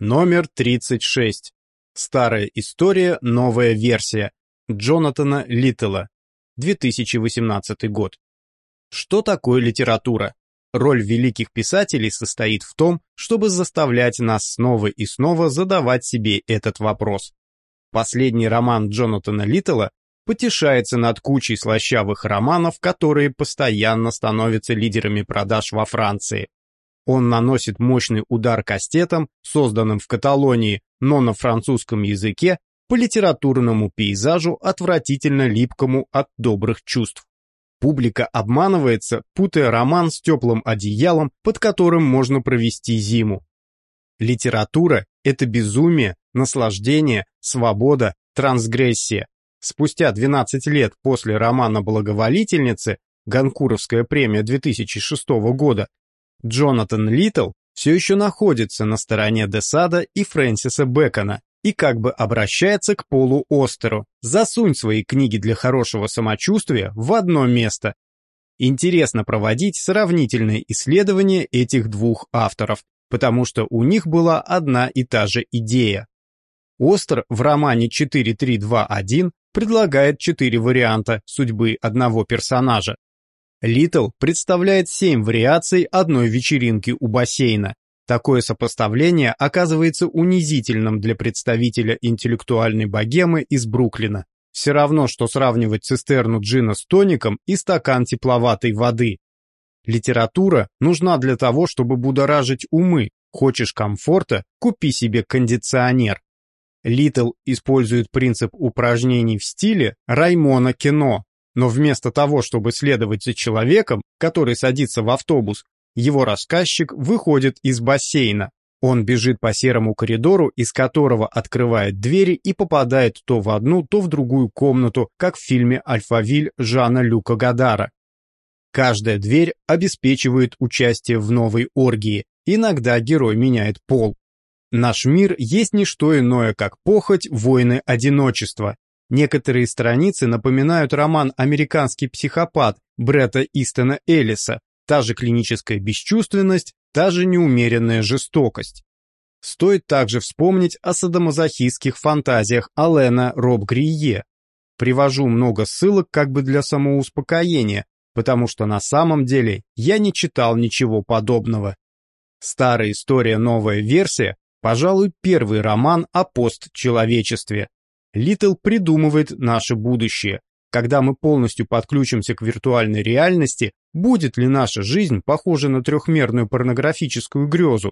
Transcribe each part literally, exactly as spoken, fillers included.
Номер тридцать шесть. Старая история, новая версия. Джонатана Литтла. две тысячи восемнадцатый год. Что такое литература? Роль великих писателей состоит в том, чтобы заставлять нас снова и снова задавать себе этот вопрос. Последний роман Джонатана Литтла потешается над кучей слащавых романов, которые постоянно становятся лидерами продаж во Франции. Он наносит мощный удар кастетом, созданным в Каталонии, но на французском языке, по литературному пейзажу, отвратительно липкому от добрых чувств. Публика обманывается, путая роман с теплым одеялом, под которым можно провести зиму. Литература – это безумие, наслаждение, свобода, трансгрессия. Спустя двенадцать лет после романа «Благоволительницы», Гонкуровская премия две тысячи шестого года, Джонатан Литтл все еще находится на стороне де Сада и Фрэнсиса Бэкона и как бы обращается к Полу Остеру: засунь свои книги для хорошего самочувствия в одно место. Интересно проводить сравнительные исследования этих двух авторов, потому что у них была одна и та же идея. Остер в романе четыре три два один предлагает четыре варианта судьбы одного персонажа. Литтл представляет семь вариаций одной вечеринки у бассейна. Такое сопоставление оказывается унизительным для представителя интеллектуальной богемы из Бруклина. Все равно, что сравнивать цистерну джина с тоником и стакан тепловатой воды. Литература нужна для того, чтобы будоражить умы. Хочешь комфорта – купи себе кондиционер. Литтл использует принцип упражнений в стиле Раймона Кено. Но вместо того, чтобы следовать за человеком, который садится в автобус, его рассказчик выходит из бассейна. Он бежит по серому коридору, из которого открывает двери и попадает то в одну, то в другую комнату, как в фильме «Альфавиль» Жана-Люка Годара. Каждая дверь обеспечивает участие в новой оргии. Иногда герой меняет пол. Наш мир есть не что иное, как похоть, войны, одиночество. Некоторые страницы напоминают роман «Американский психопат» Бретта Истона Эллиса, та же клиническая бесчувственность, та же неумеренная жестокость. Стоит также вспомнить о садомазохистских фантазиях Алена Роб-Грие. Привожу много ссылок как бы для самоуспокоения, потому что на самом деле я не читал ничего подобного. Старая история, новая версия, пожалуй, первый роман о постчеловечестве. Литтл придумывает наше будущее. Когда мы полностью подключимся к виртуальной реальности, будет ли наша жизнь похожа на трехмерную порнографическую грезу?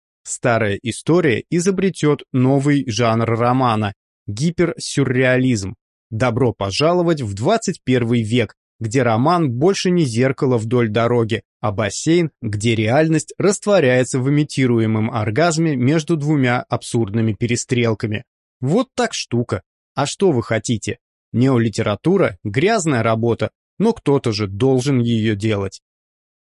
Старая история изобретет новый жанр романа – гиперсюрреализм. Добро пожаловать в двадцать первый век, где роман больше не зеркало вдоль дороги, а бассейн, где реальность растворяется в имитируемом оргазме между двумя абсурдными перестрелками. Вот так штука. А что вы хотите? Неолитература – грязная работа, но кто-то же должен ее делать.